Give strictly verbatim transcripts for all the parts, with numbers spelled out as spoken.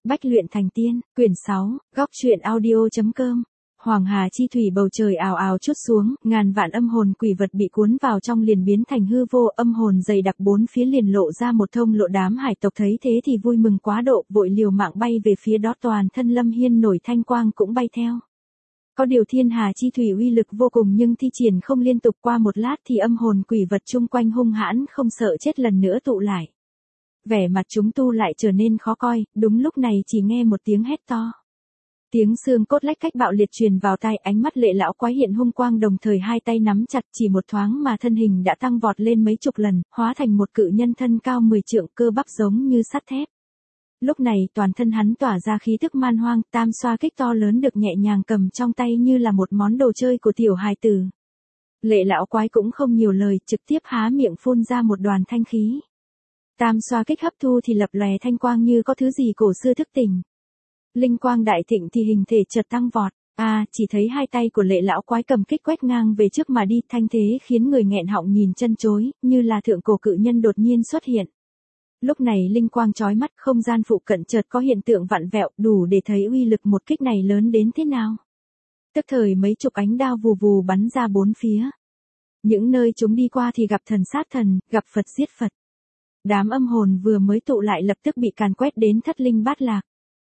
Bách luyện thành tiên, quyển sáu, góc truyện audio.com. Hoàng hà chi thủy bầu trời ào ào trút xuống, ngàn vạn âm hồn quỷ vật bị cuốn vào trong liền biến thành hư vô, âm hồn dày đặc bốn phía liền lộ ra một thông lộ. Đám hải tộc thấy thế thì vui mừng quá độ, vội liều mạng bay về phía đó, toàn thân Lâm Hiên nổi thanh quang cũng bay theo. Có điều thiên hà chi thủy uy lực vô cùng nhưng thi triển không liên tục, qua một lát thì âm hồn quỷ vật chung quanh hung hãn không sợ chết lần nữa tụ lại. Vẻ mặt chúng tu lại trở nên khó coi, đúng lúc này chỉ nghe một tiếng hét to. Tiếng xương cốt lách cách bạo liệt truyền vào tai, ánh mắt lệ lão quái hiện hung quang, đồng thời hai tay nắm chặt, chỉ một thoáng mà thân hình đã tăng vọt lên mấy chục lần, hóa thành một cự nhân thân cao mười trượng, cơ bắp giống như sắt thép. Lúc này toàn thân hắn tỏa ra khí tức man hoang, tam xoa kích to lớn được nhẹ nhàng cầm trong tay như là một món đồ chơi của tiểu hài tử. Lệ lão quái cũng không nhiều lời, trực tiếp há miệng phun ra một đoàn thanh khí. Tam xoa kích hấp thu thì lập lòe thanh quang như có thứ gì cổ xưa thức tỉnh. Linh quang đại thịnh thì hình thể chợt tăng vọt, a à, chỉ thấy hai tay của lệ lão quái cầm kích quét ngang về trước mà đi, thanh thế khiến người nghẹn họng nhìn chân chối, như là thượng cổ cự nhân đột nhiên xuất hiện. Lúc này linh quang chói mắt, không gian phụ cận chợt có hiện tượng vặn vẹo, đủ để thấy uy lực một kích này lớn đến thế nào. Tức thời mấy chục ánh đao vù vù bắn ra bốn phía. Những nơi chúng đi qua thì gặp thần sát thần, gặp Phật giết Phật. Đám âm hồn vừa mới tụ lại lập tức bị càn quét đến thất linh bát lạc.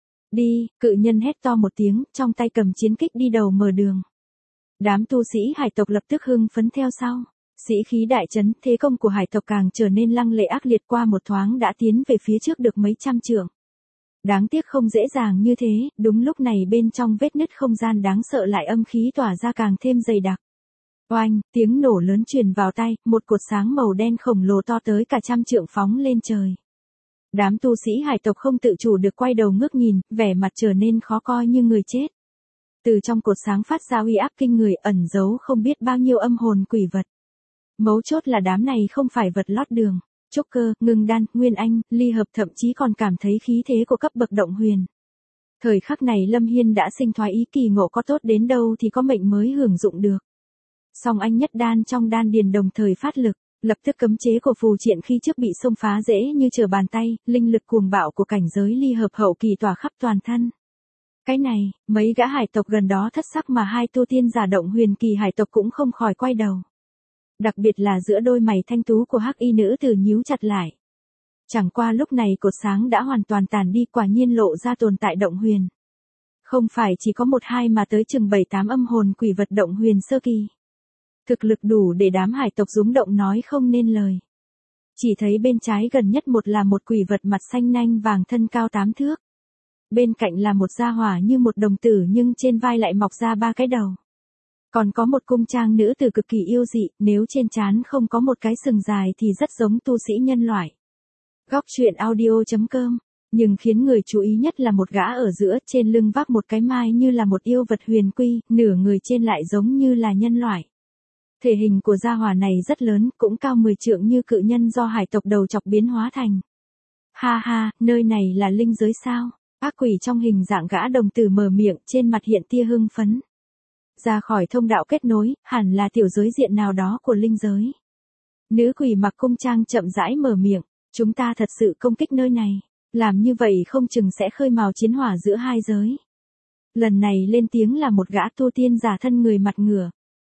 Đi, cự nhân hét to một tiếng, trong tay cầm chiến kích đi đầu mở đường. Đám tu sĩ hải tộc lập tức hưng phấn theo sau. Sĩ khí đại chấn, thế công của hải tộc càng trở nên lăng lệ ác liệt, qua một thoáng đã tiến về phía trước được mấy trăm trượng. Đáng tiếc không dễ dàng như thế, đúng lúc này bên trong vết nứt không gian đáng sợ lại âm khí tỏa ra càng thêm dày đặc. Oanh, tiếng nổ lớn truyền vào tai, một cột sáng màu đen khổng lồ to tới cả trăm trượng phóng lên trời. Đám tu sĩ hải tộc không tự chủ được quay đầu ngước nhìn, vẻ mặt trở nên khó coi như người chết. Từ trong cột sáng phát ra uy áp kinh người, ẩn giấu không biết bao nhiêu âm hồn quỷ vật. Mấu chốt là đám này không phải vật lót đường, trúc cơ, ngưng đan, nguyên anh, ly hợp, thậm chí còn cảm thấy khí thế của cấp bậc động huyền. Thời khắc này Lâm Hiên đã sinh thoái ý, kỳ ngộ có tốt đến đâu thì có mệnh mới hưởng dụng được. Song anh nhất đan trong đan điền đồng thời phát lực, lập tức cấm chế của phù triện khi trước bị xông phá dễ như trở bàn tay, linh lực cuồng bạo của cảnh giới ly hợp hậu kỳ tỏa khắp toàn thân. Cái này, mấy gã hải tộc gần đó thất sắc, mà hai tu tiên giả động huyền kỳ hải tộc cũng không khỏi quay đầu. Đặc biệt là giữa đôi mày thanh tú của hắc y nữ tử nhíu chặt lại. Chẳng qua lúc này cột sáng đã hoàn toàn tàn đi, quả nhiên lộ ra tồn tại động huyền. Không phải chỉ có một hai mà tới chừng bảy tám âm hồn quỷ vật động huyền sơ kỳ. Thực lực đủ để đám hải tộc rúng động nói không nên lời. Chỉ thấy bên trái gần nhất một là một quỷ vật mặt xanh nanh vàng, thân cao tám thước. Bên cạnh là một gia hỏa như một đồng tử nhưng trên vai lại mọc ra ba cái đầu. Còn có một cung trang nữ tử cực kỳ yêu dị, nếu trên trán không có một cái sừng dài thì rất giống tu sĩ nhân loại. Góc truyện audio.com. Nhưng khiến người chú ý nhất là một gã ở giữa, trên lưng vác một cái mai như là một yêu vật huyền quy, nửa người trên lại giống như là nhân loại. Thể hình của gia hỏa này rất lớn, cũng cao mười trượng như cự nhân do hải tộc đầu chọc biến hóa thành. Ha ha, nơi này là linh giới sao? Ác quỷ trong hình dạng gã đồng tử mở miệng, trên mặt hiện tia hưng phấn. Ra khỏi thông đạo kết nối, hẳn là tiểu giới diện nào đó của linh giới. Nữ quỷ mặc cung trang chậm rãi mở miệng, chúng ta thật sự công kích nơi này, làm như vậy không chừng sẽ khơi mào chiến hỏa giữa hai giới. Lần này lên tiếng là một gã tu tiên giả thân người mặt ngửa.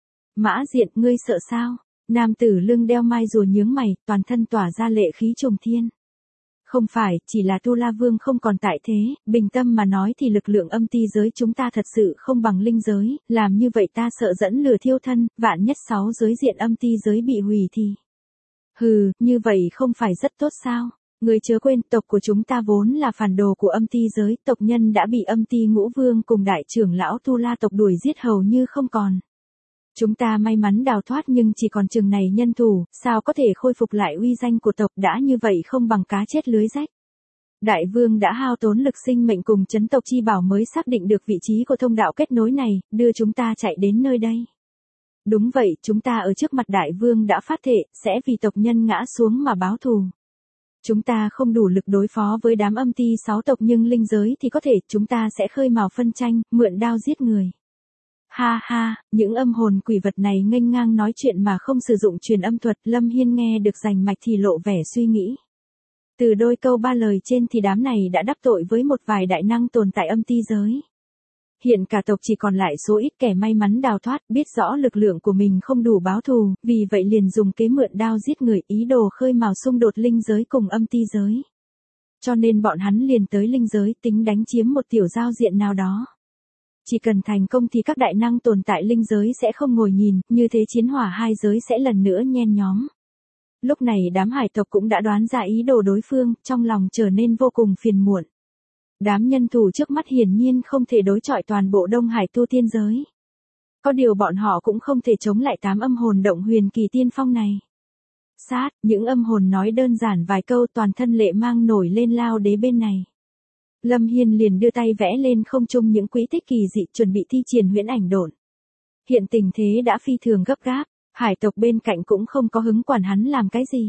Mã Diện, ngươi sợ sao? Nam tử lưng đeo mai rùa nhướng mày, toàn thân tỏa ra lệ khí trùng thiên. Không phải, chỉ là Tu La Vương không còn tại thế, bình tâm mà nói thì lực lượng âm ti giới chúng ta thật sự không bằng linh giới, làm như vậy ta sợ dẫn lửa thiêu thân, vạn nhất sáu giới diện âm ti giới bị hủy thì. Hừ, như vậy không phải rất tốt sao? Ngươi chớ quên, tộc của chúng ta vốn là phản đồ của âm ti giới, tộc nhân đã bị âm ti ngũ vương cùng đại trưởng lão Tu La tộc đuổi giết hầu như không còn. Chúng ta may mắn đào thoát nhưng chỉ còn chừng này nhân thủ, sao có thể khôi phục lại uy danh của tộc, đã như vậy không bằng cá chết lưới rách. Đại vương đã hao tốn lực sinh mệnh cùng chấn tộc chi bảo mới xác định được vị trí của thông đạo kết nối này, đưa chúng ta chạy đến nơi đây. Đúng vậy, chúng ta ở trước mặt đại vương đã phát thệ, sẽ vì tộc nhân ngã xuống mà báo thù. Chúng ta không đủ lực đối phó với đám âm ti sáu tộc nhưng linh giới thì có thể, chúng ta sẽ khơi mào phân tranh, mượn đao giết người. Ha ha, những âm hồn quỷ vật này nghênh ngang nói chuyện mà không sử dụng truyền âm thuật, Lâm Hiên nghe được rành mạch thì lộ vẻ suy nghĩ. Từ đôi câu ba lời trên thì đám này đã đắc tội với một vài đại năng tồn tại âm ti giới. Hiện cả tộc chỉ còn lại số ít kẻ may mắn đào thoát, biết rõ lực lượng của mình không đủ báo thù, vì vậy liền dùng kế mượn đao giết người, ý đồ khơi mào xung đột linh giới cùng âm ti giới. Cho nên bọn hắn liền tới linh giới tính đánh chiếm một tiểu giao diện nào đó. Chỉ cần thành công thì các đại năng tồn tại linh giới sẽ không ngồi nhìn, như thế chiến hỏa hai giới sẽ lần nữa nhen nhóm. Lúc này đám hải tộc cũng đã đoán ra ý đồ đối phương, trong lòng trở nên vô cùng phiền muộn. Đám nhân thủ trước mắt hiển nhiên không thể đối chọi toàn bộ Đông Hải tu tiên giới. Có điều bọn họ cũng không thể chống lại tám âm hồn động huyền kỳ tiên phong này. Sát, những âm hồn nói đơn giản vài câu, toàn thân lệ mang nổi lên lao đế bên này. Lâm Hiên liền đưa tay vẽ lên không trung những quỹ tích kỳ dị, chuẩn bị thi triển huyễn ảnh độn. Hiện tình thế đã phi thường gấp gáp, hải tộc bên cạnh cũng không có hứng quản hắn làm cái gì.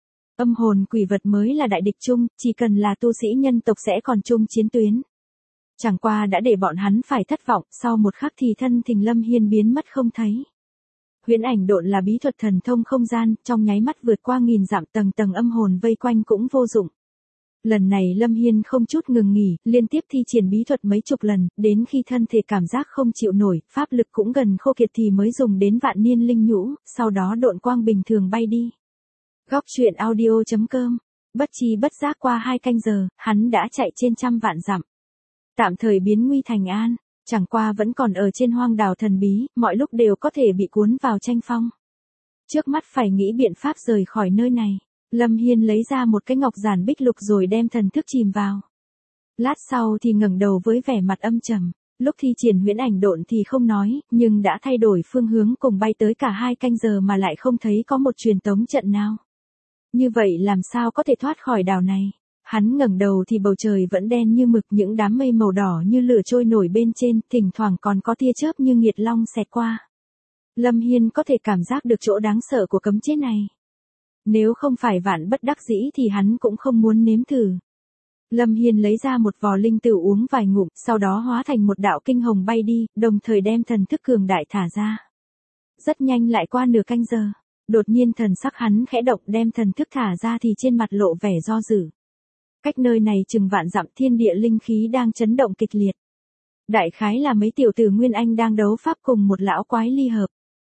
Âm hồn quỷ vật mới là đại địch chung, chỉ cần là tu sĩ nhân tộc sẽ còn chung chiến tuyến. Chẳng qua đã để bọn hắn phải thất vọng, sau một khắc thì thân thình Lâm Hiên biến mất không thấy. Huyễn ảnh độn là bí thuật thần thông không gian, trong nháy mắt vượt qua nghìn dặm, tầng tầng âm hồn vây quanh cũng vô dụng. Lần này Lâm Hiên không chút ngừng nghỉ, liên tiếp thi triển bí thuật mấy chục lần, đến khi thân thể cảm giác không chịu nổi, pháp lực cũng gần khô kiệt thì mới dùng đến vạn niên linh nhũ, sau đó độn quang bình thường bay đi. Góc truyện audio chấm com. Bất chi bất giác qua hai canh giờ, hắn đã chạy trên trăm vạn dặm. Tạm thời biến nguy thành an, chẳng qua vẫn còn ở trên hoang đảo thần bí, mọi lúc đều có thể bị cuốn vào tranh phong. Trước mắt phải nghĩ biện pháp rời khỏi nơi này. Lâm Hiên lấy ra một cái ngọc giản bích lục rồi đem thần thức chìm vào. Lát sau thì ngẩng đầu với vẻ mặt âm trầm. Lúc thi triển huyễn ảnh độn thì không nói, nhưng đã thay đổi phương hướng cùng bay tới cả hai canh giờ mà lại không thấy có một truyền tống trận nào. Như vậy làm sao có thể thoát khỏi đảo này? Hắn ngẩng đầu thì bầu trời vẫn đen như mực, những đám mây màu đỏ như lửa trôi nổi bên trên, thỉnh thoảng còn có tia chớp như nghiệt long xẹt qua. Lâm Hiên có thể cảm giác được chỗ đáng sợ của cấm chế này. Nếu không phải vạn bất đắc dĩ thì hắn cũng không muốn nếm thử. Lâm Hiên lấy ra một vò linh tử uống vài ngụm, sau đó hóa thành một đạo kinh hồng bay đi, đồng thời đem thần thức cường đại thả ra. Rất nhanh lại qua nửa canh giờ. Đột nhiên thần sắc hắn khẽ động, đem thần thức thả ra thì trên mặt lộ vẻ do dự. Cách nơi này chừng vạn dặm, thiên địa linh khí đang chấn động kịch liệt. Đại khái là mấy tiểu tử Nguyên Anh đang đấu pháp cùng một lão quái ly hợp.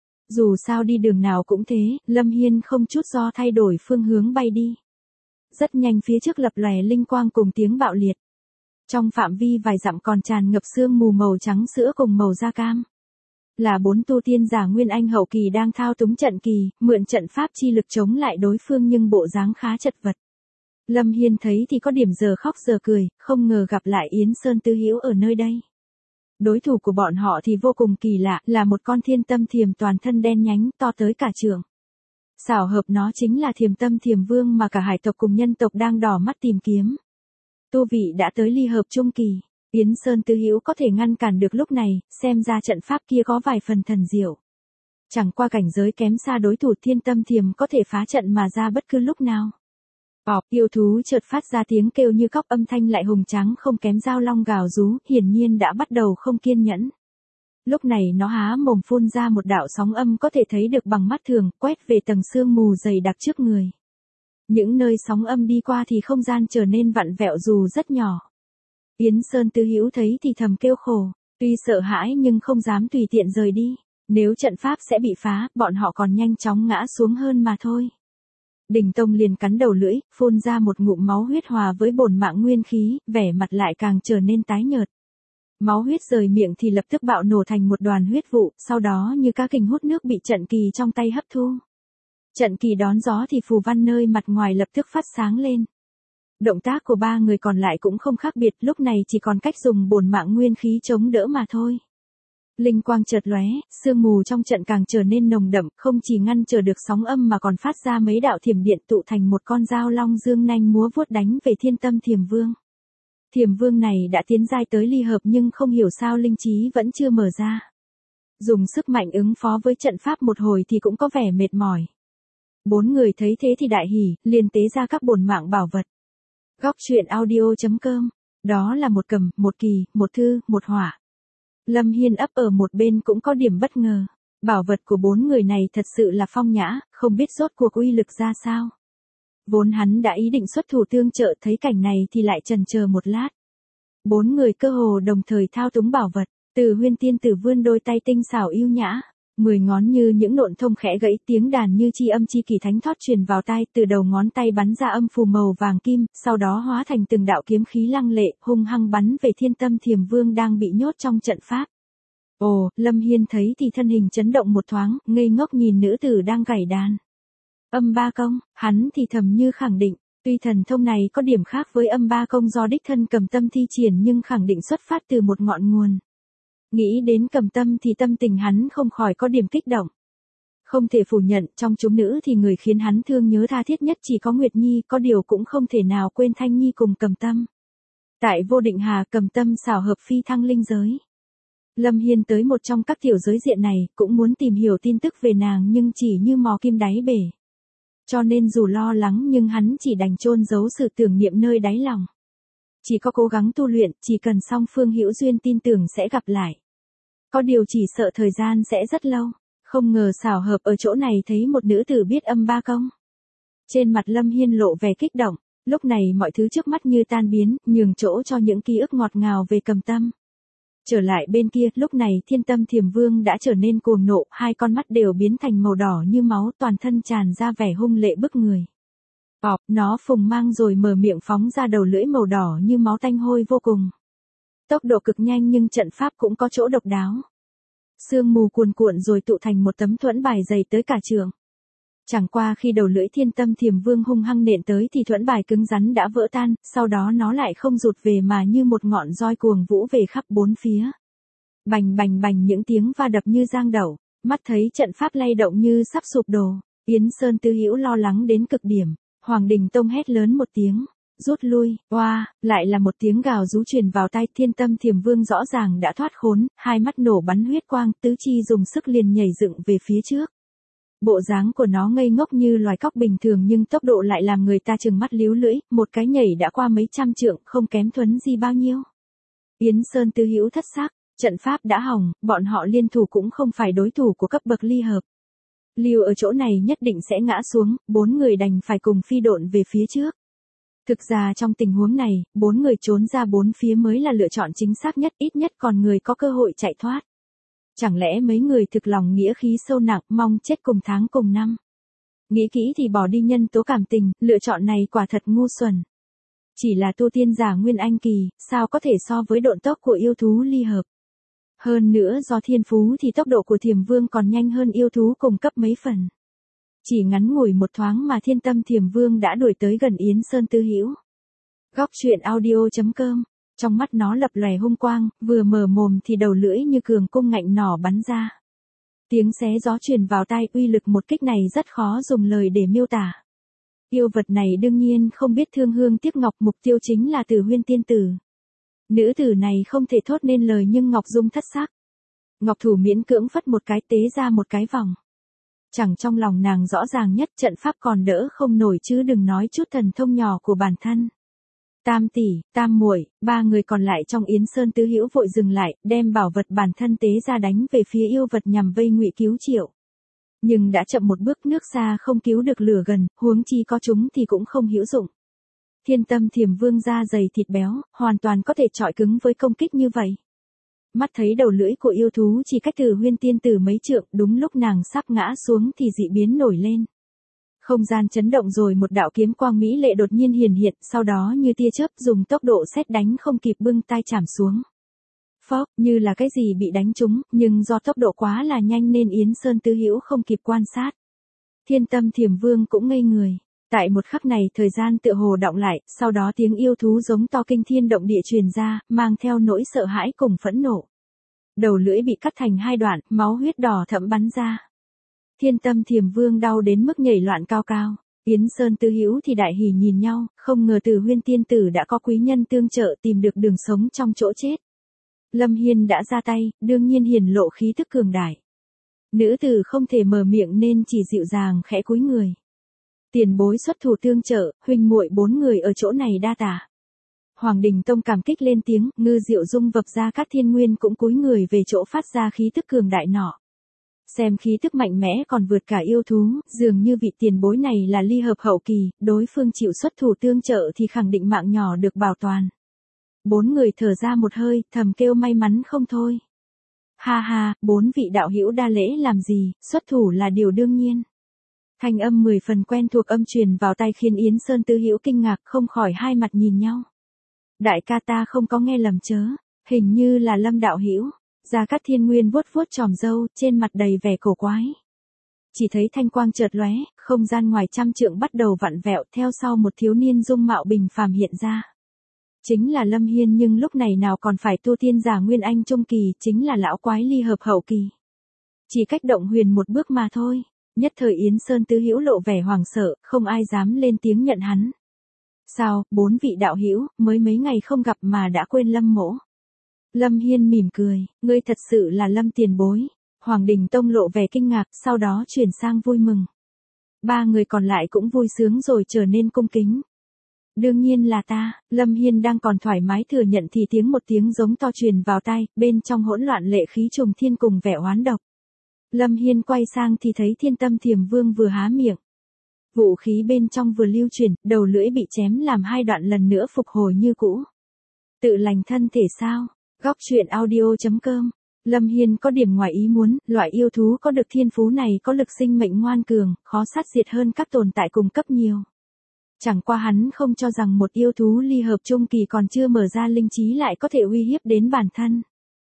Dù sao đi đường nào cũng thế, Lâm Hiên không chút do thay đổi phương hướng bay đi. Rất nhanh phía trước lập lòe linh quang cùng tiếng bạo liệt. Trong phạm vi vài dặm còn tràn ngập sương mù màu trắng sữa cùng màu da cam. Là bốn tu tiên giả Nguyên Anh hậu kỳ đang thao túng trận kỳ, mượn trận pháp chi lực chống lại đối phương nhưng bộ dáng khá chật vật. Lâm Hiên thấy thì có điểm giờ khóc giờ cười, không ngờ gặp lại Yến Sơn Tư Hữu ở nơi đây. Đối thủ của bọn họ thì vô cùng kỳ lạ, là một con thiên tâm thiềm toàn thân đen nhánh, to tới cả trượng. Xảo hợp nó chính là Thiềm Tâm Thiềm Vương mà cả hải tộc cùng nhân tộc đang đỏ mắt tìm kiếm. Tu vị đã tới ly hợp trung kỳ, Yến Sơn Tư Hữu có thể ngăn cản được lúc này, xem ra trận pháp kia có vài phần thần diệu. Chẳng qua cảnh giới kém xa đối thủ, Thiên Tâm Thiềm có thể phá trận mà ra bất cứ lúc nào. Bọp, yêu thú chợt phát ra tiếng kêu như cóc, âm thanh lại hùng tráng không kém dao long gào rú, hiển nhiên đã bắt đầu không kiên nhẫn. Lúc này nó há mồm phun ra một đạo sóng âm có thể thấy được bằng mắt thường, quét về tầng sương mù dày đặc trước người. Những nơi sóng âm đi qua thì không gian trở nên vặn vẹo dù rất nhỏ. Yến Sơn Tư Hữu thấy thì thầm kêu khổ, tuy sợ hãi nhưng không dám tùy tiện rời đi. Nếu trận pháp sẽ bị phá, bọn họ còn nhanh chóng ngã xuống hơn mà thôi. Đình Tông liền cắn đầu lưỡi, phun ra một ngụm máu huyết hòa với bổn mạng nguyên khí, vẻ mặt lại càng trở nên tái nhợt. Máu huyết rời miệng thì lập tức bạo nổ thành một đoàn huyết vụ, sau đó như cá kình hút nước bị trận kỳ trong tay hấp thu. Trận kỳ đón gió thì phù văn nơi mặt ngoài lập tức phát sáng lên. Động tác của ba người còn lại cũng không khác biệt, lúc này chỉ còn cách dùng bổn mạng nguyên khí chống đỡ mà thôi. Linh quang chợt lóe, sương mù trong trận càng trở nên nồng đậm, không chỉ ngăn trở được sóng âm mà còn phát ra mấy đạo thiểm điện tụ thành một con dao long dương nanh múa vuốt đánh về Thiên Tâm Thiềm Vương. Thiềm Vương này đã tiến giai tới ly hợp nhưng không hiểu sao linh trí vẫn chưa mở ra. Dùng sức mạnh ứng phó với trận pháp một hồi thì cũng có vẻ mệt mỏi. Bốn người thấy thế thì đại hỉ, liền tế ra các bổn mạng bảo vật. Góc truyện audio chấm com. Đó là một cầm, một kỳ, một thư, một hỏa. Lâm Hiên ấp ở một bên cũng có điểm bất ngờ. Bảo vật của bốn người này thật sự là phong nhã, không biết rốt cuộc uy lực ra sao. Vốn hắn đã ý định xuất thủ tương trợ, thấy cảnh này thì lại chần chờ một lát. Bốn người cơ hồ đồng thời thao túng bảo vật, Từ Huyên tiên tử vươn đôi tay tinh xảo yêu nhã, mười ngón như những nộn thông khẽ gãy, tiếng đàn như chi âm chi kỳ thánh thót truyền vào tai, từ đầu ngón tay bắn ra âm phù màu vàng kim, sau đó hóa thành từng đạo kiếm khí lăng lệ, hung hăng bắn về Thiên Tâm Thiềm Vương đang bị nhốt trong trận pháp. Ồ, Lâm Hiên thấy thì thân hình chấn động một thoáng, ngây ngốc nhìn nữ tử đang gảy đàn. Âm ba công, hắn thì thầm như khẳng định, tuy thần thông này có điểm khác với âm ba công do đích thân Cầm Tâm thi triển nhưng khẳng định xuất phát từ một ngọn nguồn. Nghĩ đến Cầm Tâm thì tâm tình hắn không khỏi có điểm kích động. Không thể phủ nhận, trong chúng nữ thì người khiến hắn thương nhớ tha thiết nhất chỉ có Nguyệt Nhi, có điều cũng không thể nào quên Thanh Nhi cùng Cầm Tâm. Tại Vô Định Hà, Cầm Tâm xảo hợp phi thăng linh giới. Lâm Hiên tới một trong các tiểu giới diện này, cũng muốn tìm hiểu tin tức về nàng nhưng chỉ như mò kim đáy bể. Cho nên dù lo lắng nhưng hắn chỉ đành chôn giấu sự tưởng niệm nơi đáy lòng. Chỉ có cố gắng tu luyện, chỉ cần song phương hữu duyên tin tưởng sẽ gặp lại. Có điều chỉ sợ thời gian sẽ rất lâu, không ngờ xảo hợp ở chỗ này thấy một nữ tử biết âm ba công. Trên mặt Lâm Hiên lộ vẻ kích động, lúc này mọi thứ trước mắt như tan biến, nhường chỗ cho những ký ức ngọt ngào về Cầm Tâm. Trở lại bên kia, lúc này Thiên Tâm Thiềm Vương đã trở nên cuồng nộ, hai con mắt đều biến thành màu đỏ như máu, toàn thân tràn ra vẻ hung lệ bức người. Bọp, nó phùng mang rồi mở miệng phóng ra đầu lưỡi màu đỏ như máu tanh hôi vô cùng. Tốc độ cực nhanh nhưng trận pháp cũng có chỗ độc đáo. Sương mù cuồn cuộn rồi tụ thành một tấm thuẫn bài dày tới cả trường. Chẳng qua khi đầu lưỡi Thiên Tâm Thiềm Vương hung hăng nện tới thì thuẫn bài cứng rắn đã vỡ tan, sau đó nó lại không rụt về mà như một ngọn roi cuồng vũ về khắp bốn phía. Bành bành bành những tiếng va đập như giang đậu, mắt thấy trận pháp lay động như sắp sụp đổ. Yến Sơn Tư Hữu lo lắng đến cực điểm, Hoàng Đình Tông hét lớn một tiếng, rút lui. Oa, lại là một tiếng gào rú truyền vào tai. Thiên Tâm Thiềm Vương rõ ràng đã thoát khốn, hai mắt nổ bắn huyết quang, tứ chi dùng sức liền nhảy dựng về phía trước. Bộ dáng của nó ngây ngốc như loài cóc bình thường nhưng tốc độ lại làm người ta trừng mắt líu lưỡi, một cái nhảy đã qua mấy trăm trượng, không kém Thuấn Di bao nhiêu. Yến Sơn Tư Hữu thất sắc, trận pháp đã hỏng, bọn họ liên thủ cũng không phải đối thủ của cấp bậc ly hợp. Lưu ở chỗ này nhất định sẽ ngã xuống, bốn người đành phải cùng phi độn về phía trước. Thực ra trong tình huống này, bốn người trốn ra bốn phía mới là lựa chọn chính xác nhất, ít nhất còn người có cơ hội chạy thoát. Chẳng lẽ mấy người thực lòng nghĩa khí sâu nặng, mong chết cùng tháng cùng năm. Nghĩ kỹ thì bỏ đi nhân tố cảm tình, lựa chọn này quả thật ngu xuẩn. Chỉ là tu tiên giả Nguyên Anh kỳ, sao có thể so với độn tốc của yêu thú ly hợp. Hơn nữa do thiên phú thì tốc độ của Thiềm Vương còn nhanh hơn yêu thú cùng cấp mấy phần. Chỉ ngắn ngủi một thoáng mà Thiên Tâm Thiềm Vương đã đuổi tới gần Yến Sơn Tư Hữu. Góc truyện audio chấm com. Trong mắt nó lập lòe hung quang, vừa mở mồm thì đầu lưỡi như cường cung ngạnh nỏ bắn ra. Tiếng xé gió truyền vào tai, uy lực một kích này rất khó dùng lời để miêu tả. Yêu vật này đương nhiên không biết thương hương tiếc ngọc, mục tiêu chính là Từ Huyên tiên tử. Nữ tử này không thể thốt nên lời nhưng Ngọc Dung thất sắc. Ngọc thủ miễn cưỡng phất một cái, tế ra một cái vòng. Chẳng trong lòng nàng rõ ràng nhất, trận pháp còn đỡ không nổi chứ đừng nói chút thần thông nhỏ của bản thân. Tam tỷ, Tam muội, ba người còn lại trong Yến Sơn Tư Hữu vội dừng lại, đem bảo vật bản thân tế ra đánh về phía yêu vật nhằm vây ngụy cứu Triệu. Nhưng đã chậm một bước, nước xa không cứu được lửa gần, huống chi có chúng thì cũng không hữu dụng. Thiên Tâm Thiềm Vương da dày thịt béo, hoàn toàn có thể chọi cứng với công kích như vậy. Mắt thấy đầu lưỡi của yêu thú chỉ cách Từ Huyên tiên tử mấy trượng, đúng lúc nàng sắp ngã xuống thì dị biến nổi lên. Không gian chấn động rồi một đạo kiếm quang mỹ lệ đột nhiên hiển hiện, sau đó như tia chớp dùng tốc độ sét đánh không kịp bưng tay chảm xuống. Phốc, như là cái gì bị đánh trúng, nhưng do tốc độ quá là nhanh nên Yến Sơn Tư Hữu không kịp quan sát. Thiên Tâm Thiềm Vương cũng ngây người. Tại một khắc này thời gian tựa hồ đọng lại, sau đó tiếng yêu thú giống to kinh thiên động địa truyền ra, mang theo nỗi sợ hãi cùng phẫn nộ. Đầu lưỡi bị cắt thành hai đoạn, máu huyết đỏ thẫm bắn ra. Thiên Tâm Thiềm Vương đau đến mức nhảy loạn cao cao. Yến Sơn Tư Hữu thì đại hỉ nhìn nhau, không ngờ Từ Huyên tiên tử đã có quý nhân tương trợ tìm được đường sống trong chỗ chết. Lâm Hiên đã ra tay, đương nhiên hiển lộ khí tức cường đại. Nữ tử không thể mở miệng nên chỉ dịu dàng khẽ cúi người. Tiền bối xuất thủ tương trợ, huynh muội bốn người ở chỗ này đa tạ. Hoàng Đình Tông cảm kích lên tiếng, Ngư Diệu Dung vập ra các thiên nguyên cũng cúi người về chỗ phát ra khí tức cường đại nọ. Xem khí tức mạnh mẽ còn vượt cả yêu thú, dường như vị tiền bối này là ly hợp hậu kỳ, đối phương chịu xuất thủ tương trợ thì khẳng định mạng nhỏ được bảo toàn. Bốn người thở ra một hơi, thầm kêu may mắn không thôi. Ha ha, bốn vị đạo hữu đa lễ làm gì, xuất thủ là điều đương nhiên. Thanh âm mười phần quen thuộc âm truyền vào tai khiến Yến Sơn Tư Hữu kinh ngạc không khỏi hai mặt nhìn nhau. Đại ca ta không có nghe lầm chớ, hình như là Lâm đạo hữu. Gia Cát Thiên Nguyên vuốt vuốt chòm râu, trên mặt đầy vẻ cổ quái. Chỉ thấy thanh quang chợt lóe, không gian ngoài trăm trượng bắt đầu vặn vẹo, theo sau một thiếu niên dung mạo bình phàm hiện ra. Chính là Lâm Hiên, nhưng lúc này nào còn phải tu tiên giả Nguyên Anh trung kỳ, chính là lão quái ly hợp hậu kỳ. Chỉ cách động huyền một bước mà thôi. Nhất thời Yến Sơn Tư Hữu lộ vẻ hoảng sợ, không ai dám lên tiếng nhận hắn. Sao, bốn vị đạo hữu, mới mấy ngày không gặp mà đã quên Lâm mỗ. Lâm Hiên mỉm cười, ngươi thật sự là Lâm tiền bối. Hoàng Đình Tông lộ vẻ kinh ngạc, sau đó chuyển sang vui mừng. Ba người còn lại cũng vui sướng rồi trở nên cung kính. Đương nhiên là ta. Lâm Hiên đang còn thoải mái thừa nhận thì tiếng một tiếng giống to truyền vào tai, bên trong hỗn loạn lệ khí trùng thiên cùng vẻ oán độc. Lâm Hiên quay sang thì thấy Thiên Tâm Thiềm Vương vừa há miệng. Vũ khí bên trong vừa lưu chuyển, đầu lưỡi bị chém làm hai đoạn lần nữa phục hồi như cũ. Tự lành thân thể sao? Góc truyện audio chấm com. Lâm Hiên có điểm ngoài ý muốn, loại yêu thú có được thiên phú này có lực sinh mệnh ngoan cường, khó sát diệt hơn các tồn tại cùng cấp nhiều. Chẳng qua hắn không cho rằng một yêu thú ly hợp trung kỳ còn chưa mở ra linh trí lại có thể uy hiếp đến bản thân.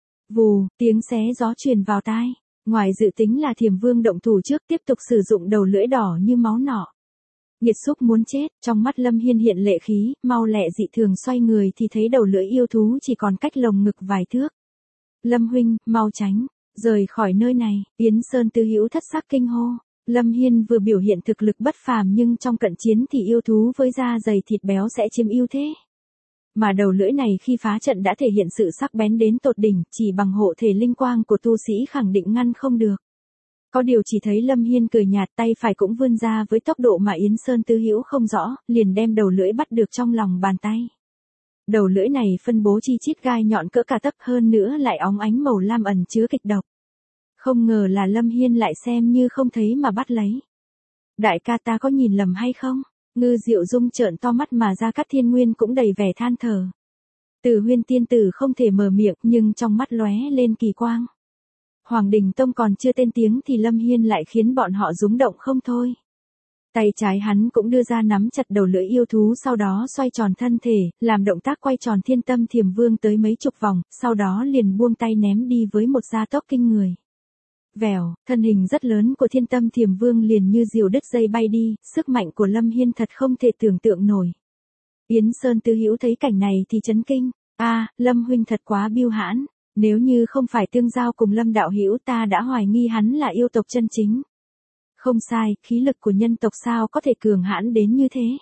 Vù, tiếng xé gió truyền vào tai. Ngoài dự tính là Thiềm Vương động thủ trước tiếp tục sử dụng đầu lưỡi đỏ như máu nỏ. Nghiệt xúc muốn chết, trong mắt Lâm Hiên hiện lệ khí, mau lẹ dị thường xoay người thì thấy đầu lưỡi yêu thú chỉ còn cách lồng ngực vài thước. Lâm huynh, mau tránh, rời khỏi nơi này. Yến Sơn Tư Hữu thất sắc kinh hô. Lâm Hiên vừa biểu hiện thực lực bất phàm nhưng trong cận chiến thì yêu thú với da dày thịt béo sẽ chiếm ưu thế. Mà đầu lưỡi này khi phá trận đã thể hiện sự sắc bén đến tột đỉnh, chỉ bằng hộ thể linh quang của tu sĩ khẳng định ngăn không được. Có điều chỉ thấy Lâm Hiên cười nhạt, tay phải cũng vươn ra với tốc độ mà Yến Sơn Tư Hữu không rõ, liền đem đầu lưỡi bắt được trong lòng bàn tay. Đầu lưỡi này phân bố chi chít gai nhọn cỡ cả tấc, hơn nữa lại óng ánh màu lam ẩn chứa kịch độc. Không ngờ là Lâm Hiên lại xem như không thấy mà bắt lấy. Đại ca ta có nhìn lầm hay không? Ngư Diệu Dung trợn to mắt mà Gia Cát Thiên Nguyên cũng đầy vẻ than thở. Từ Huyên tiên tử không thể mở miệng nhưng trong mắt lóe lên kỳ quang. Hoàng Đình Tông còn chưa tên tiếng thì Lâm Hiên lại khiến bọn họ rúng động không thôi. Tay trái hắn cũng đưa ra nắm chặt đầu lưỡi yêu thú, sau đó xoay tròn thân thể, làm động tác quay tròn Thiên Tâm Thiềm Vương tới mấy chục vòng, sau đó liền buông tay ném đi với một gia tốc kinh người. Vèo, thân hình rất lớn của Thiên Tâm Thiềm Vương liền như diều đứt dây bay đi, sức mạnh của Lâm Hiên thật không thể tưởng tượng nổi. Yến Sơn Tư Hữu thấy cảnh này thì chấn kinh, a, Lâm huynh thật quá biêu hãn, nếu như không phải tương giao cùng Lâm đạo hữu ta đã hoài nghi hắn là yêu tộc chân chính. Không sai, khí lực của nhân tộc sao có thể cường hãn đến như thế.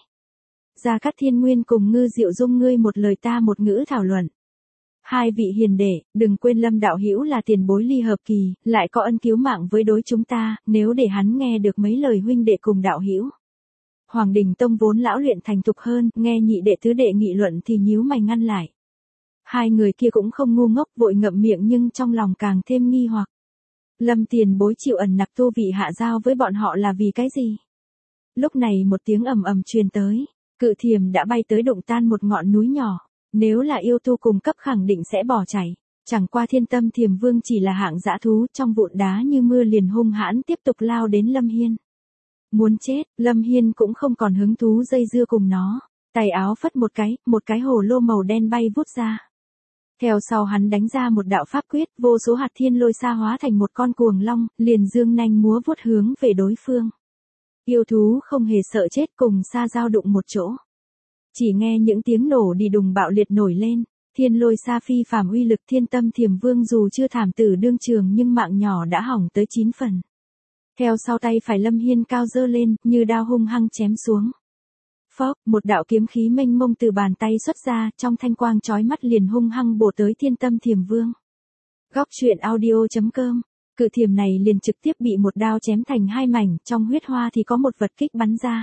Gia Cát Thiên Nguyên cùng Ngư Diệu Dung ngươi một lời ta một ngữ thảo luận. Hai vị hiền đệ, đừng quên Lâm đạo hữu là tiền bối ly hợp kỳ, lại có ân cứu mạng với đối chúng ta, nếu để hắn nghe được mấy lời huynh đệ cùng đạo hữu. Hoàng Đình Tông vốn lão luyện thành thục hơn, nghe nhị đệ tứ đệ nghị luận thì nhíu mày ngăn lại. Hai người kia cũng không ngu ngốc, vội ngậm miệng nhưng trong lòng càng thêm nghi hoặc. Lâm tiền bối chịu ẩn nặc tu vị hạ giao với bọn họ là vì cái gì? Lúc này một tiếng ầm ầm truyền tới, cự thiềm đã bay tới đụng tan một ngọn núi nhỏ. Nếu là yêu tu cùng cấp khẳng định sẽ bỏ chạy. Chẳng qua Thiên Tâm Thiềm Vương chỉ là hạng dã thú, trong vụn đá như mưa liền hung hãn tiếp tục lao đến Lâm Hiên. Muốn chết, Lâm Hiên cũng không còn hứng thú dây dưa cùng nó. Tay áo phất một cái, một cái hồ lô màu đen bay vút ra. Theo sau hắn đánh ra một đạo pháp quyết, vô số hạt thiên lôi sa hóa thành một con cuồng long, liền dương nanh múa vuốt hướng về đối phương. Yêu thú không hề sợ chết cùng sa giao đụng một chỗ. Chỉ nghe những tiếng nổ đi đùng bạo liệt nổi lên, thiên lôi sa phi phàm uy lực. Thiên Tâm Thiềm Vương dù chưa thảm tử đương trường nhưng mạng nhỏ đã hỏng tới chín phần. Theo sau tay phải Lâm Hiên cao dơ lên, như đao hung hăng chém xuống. Phốc, một đạo kiếm khí mênh mông từ bàn tay xuất ra, trong thanh quang chói mắt liền hung hăng bổ tới Thiên Tâm Thiềm Vương. Góc truyện audio chấm com. Cự thiềm này liền trực tiếp bị một đao chém thành hai mảnh, trong huyết hoa thì có một vật kích bắn ra.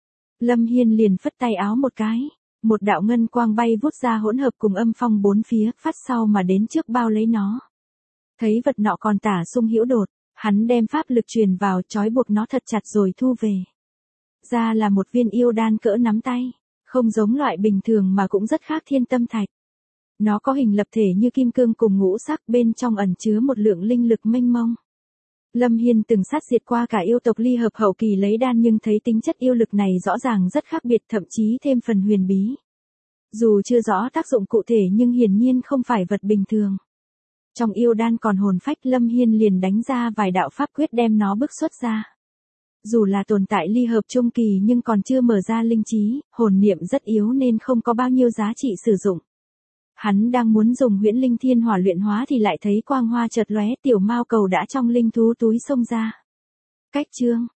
Lâm Hiên liền phất tay áo một cái, một đạo ngân quang bay vút ra hỗn hợp cùng âm phong bốn phía, phát sau mà đến trước bao lấy nó. Thấy vật nọ còn tả sung hữu đột, Hắn đem pháp lực truyền vào, trói buộc nó thật chặt rồi thu về. Ra là một viên yêu đan cỡ nắm tay, không giống loại bình thường mà cũng rất khác thiên tâm thạch. Nó có hình lập thể như kim cương cùng ngũ sắc, bên trong ẩn chứa một lượng linh lực mênh mông. Lâm Hiên từng sát diệt qua cả yêu tộc ly hợp hậu kỳ lấy đan nhưng thấy tính chất yêu lực này rõ ràng rất khác biệt, thậm chí thêm phần huyền bí. Dù chưa rõ tác dụng cụ thể nhưng hiển nhiên không phải vật bình thường. Trong yêu đan còn hồn phách, Lâm Hiên liền đánh ra vài đạo pháp quyết đem nó bức xuất ra. Dù là tồn tại ly hợp trung kỳ nhưng còn chưa mở ra linh trí, hồn niệm rất yếu nên không có bao nhiêu giá trị sử dụng. Hắn đang muốn dùng huyễn linh thiên hỏa luyện hóa thì lại thấy quang hoa chợt lóe, tiểu mao cầu đã trong linh thú túi xông ra. Cách chương